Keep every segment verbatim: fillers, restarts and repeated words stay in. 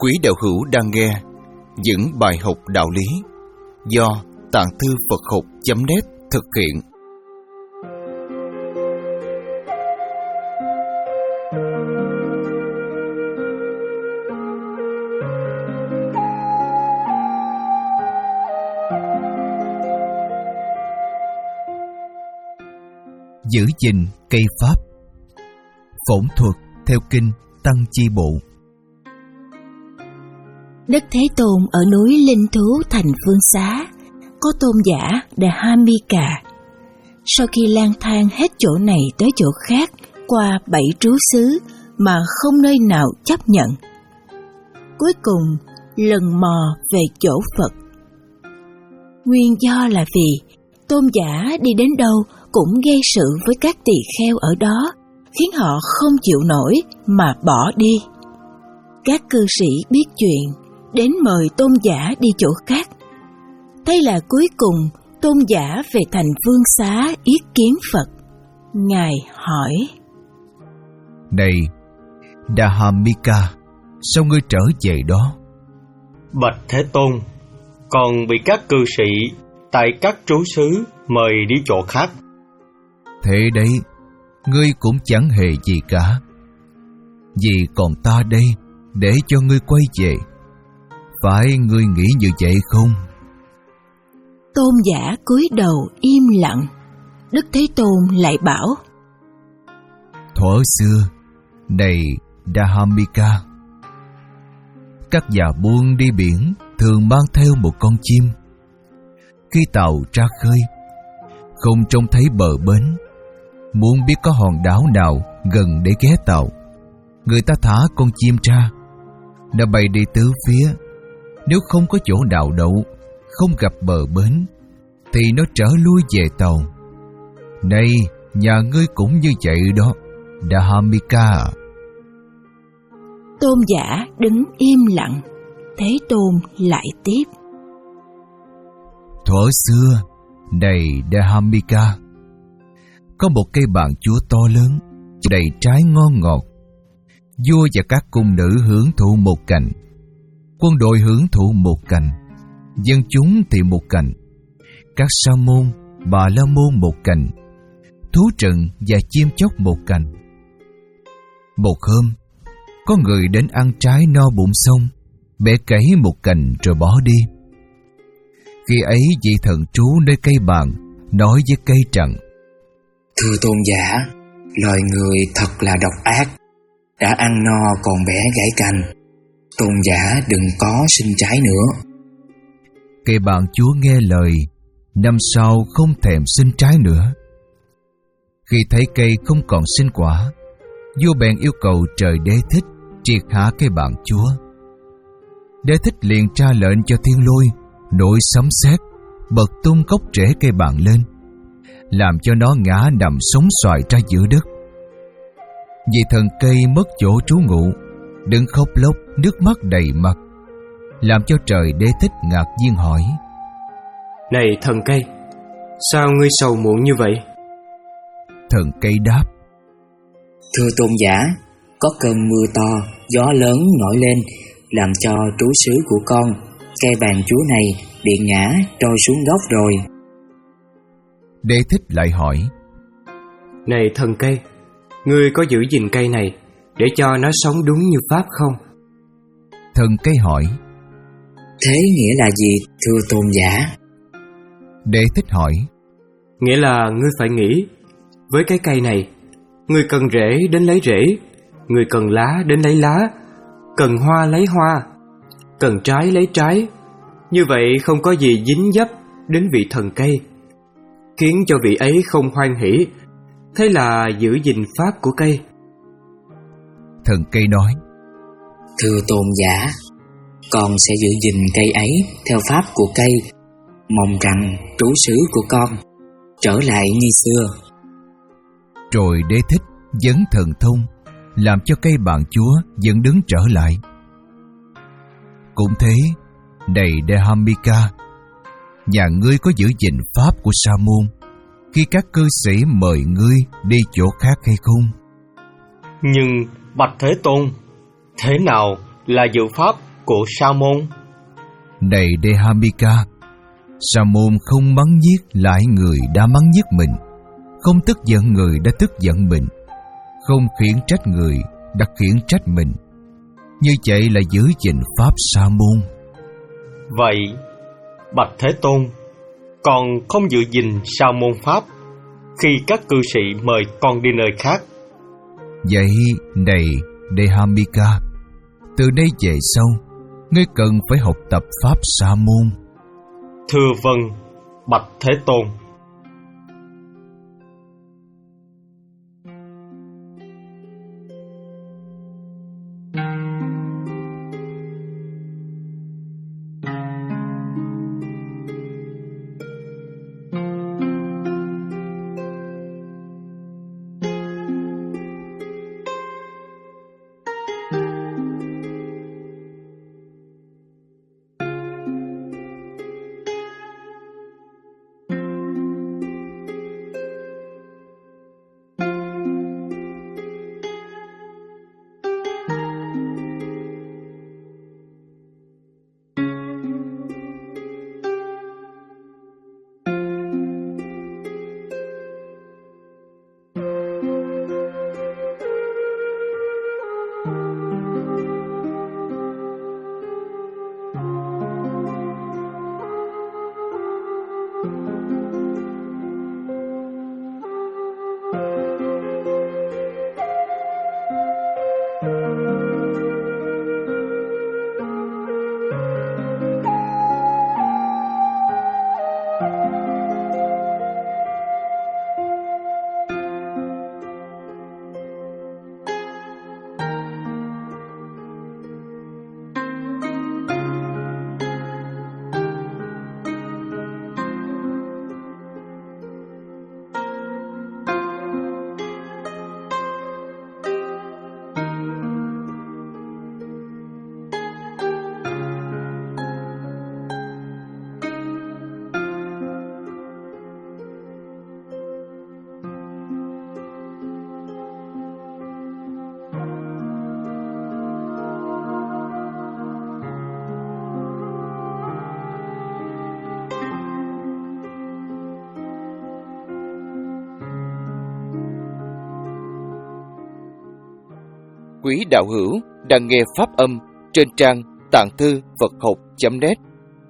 Quý đạo hữu đang nghe những bài học đạo lý do Tạng Thư Phật Học chấm net thực hiện. Giữ gìn cây pháp. Phổn thuật theo kinh Tăng Chi Bộ. Đức Thế Tôn ở núi Linh Thú thành Phương Xá có tôn giả Dahamika. Sau khi lang thang hết chỗ này tới chỗ khác qua bảy trú xứ mà không nơi nào chấp nhận, cuối cùng lần mò về chỗ Phật. Nguyên do là vì tôn giả đi đến đâu cũng gây sự với các tỳ kheo ở đó, khiến họ không chịu nổi mà bỏ đi. Các cư sĩ biết chuyện, đến mời tôn giả đi chỗ khác. Thế là cuối cùng tôn giả về thành Phương Xá yết kiến Phật. Ngài hỏi: Này Dahamika, sao ngươi trở về đó? Bạch Thế Tôn, còn bị các cư sĩ tại các trú xứ mời đi chỗ khác. Thế đấy, ngươi cũng chẳng hề gì cả. Vì còn ta đây để cho ngươi quay về. Phải ngươi nghĩ như vậy không? Tôn giả cúi đầu im lặng. Đức Thế Tôn lại bảo: Thuở xưa, này Dahamika, các nhà buôn đi biển thường mang theo một con chim. Khi tàu ra khơi, không trông thấy bờ bến, muốn biết có hòn đảo nào gần để ghé tàu, người ta thả con chim ra. Nó bay đi tứ phía. Nếu không có chỗ nào đậu, không gặp bờ bến, thì nó trở lui về tàu. Này, nhà ngươi cũng như vậy đó, Dahamika. Tôn giả đứng im lặng. Thế Tôn lại tiếp: Thuở xưa, này Dahamika, có một cây bàn chúa to lớn, đầy trái ngon ngọt. Vua và các cung nữ hưởng thụ một cành, quân đội hưởng thụ một cành, dân chúng thì một cành, các sa môn, bà la môn một cành, thú rừng và chim chóc một cành. Một hôm, có người đến ăn trái no bụng xong, bẻ cấy một cành rồi bỏ đi. Khi ấy vị thần trú nơi cây bàn nói với cây rằng: Thưa tôn giả, loài người thật là độc ác, đã ăn no còn bẻ gãy cành. Tôn giả đừng có sinh trái nữa. Cây bàn chúa nghe lời, năm sau không thèm sinh trái nữa. Khi thấy cây không còn sinh quả, vua bèn yêu cầu trời Đế Thích triệt hạ cây bàn chúa. Đế Thích liền ra lệnh cho thiên lôi nổi sấm sét, bật tung gốc rễ cây bàn lên, làm cho nó ngã nằm sống xoài ra giữa đất. Vì thần cây mất chỗ trú ngụ, đứng khóc lóc, nước mắt đầy mặt, làm cho trời Đế Thích ngạc nhiên hỏi: Này thần cây, sao ngươi sầu muộn như vậy? Thần cây đáp: Thưa tôn giả, có cơn mưa to, gió lớn nổi lên, làm cho trú xứ của con, cây bàn chúa này, bị ngã trôi xuống gốc rồi. Đế Thích lại hỏi: Này thần cây, ngươi có giữ gìn cây này để cho nó sống đúng như pháp không? Thần cây hỏi: Thế nghĩa là gì, thưa tôn giả? Đế Thích hỏi: Nghĩa là ngươi phải nghĩ, với cái cây này, ngươi cần rễ đến lấy rễ, ngươi cần lá đến lấy lá, cần hoa lấy hoa, cần trái lấy trái. Như vậy không có gì dính dấp đến vị thần cây, khiến cho vị ấy không hoan hỷ. Thế là giữ gìn pháp của cây. Thần cây nói: Thưa tôn giả, con sẽ giữ gìn cây ấy theo pháp của cây, mong rằng trú xứ của con trở lại như xưa. Rồi Đế Thích dẫn thần thông, làm cho cây bàn chúa vẫn đứng trở lại. Cũng thế, này Dahamika, nhà ngươi có giữ gìn pháp của Sa môn khi các cư sĩ mời ngươi đi chỗ khác hay không? Nhưng Bạch Thế Tôn, thế nào là giữ pháp của Sa môn. Này Dehamika, Sa môn không mắng nhiếc lại người đã mắng nhiếc mình, không tức giận người đã tức giận mình, không khiển trách người đã khiển trách mình. Như vậy là giữ gìn pháp Sa môn. Vậy, bạch Thế Tôn, con không giữ gìn Sa môn pháp khi các cư sĩ mời con đi nơi khác. Vậy, này Dehamika, từ đây về sau, ngươi cần phải học tập pháp Sa môn. Thưa vâng, bạch Thế Tôn. Quý đạo hữu đang nghe pháp âm trên trang tạng thư Phật học chấm net.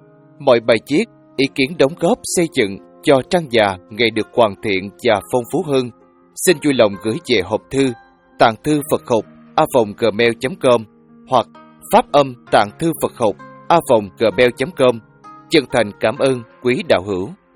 Mọi bài viết, ý kiến đóng góp xây dựng cho trang già ngày được hoàn thiện và phong phú hơn, xin vui lòng gửi về hộp thư tạng thư Phật học a vòng gmail chấm com hoặc pháp âm tạng thư Phật học a vòng gmail chấm com. Chân thành cảm ơn quý đạo hữu.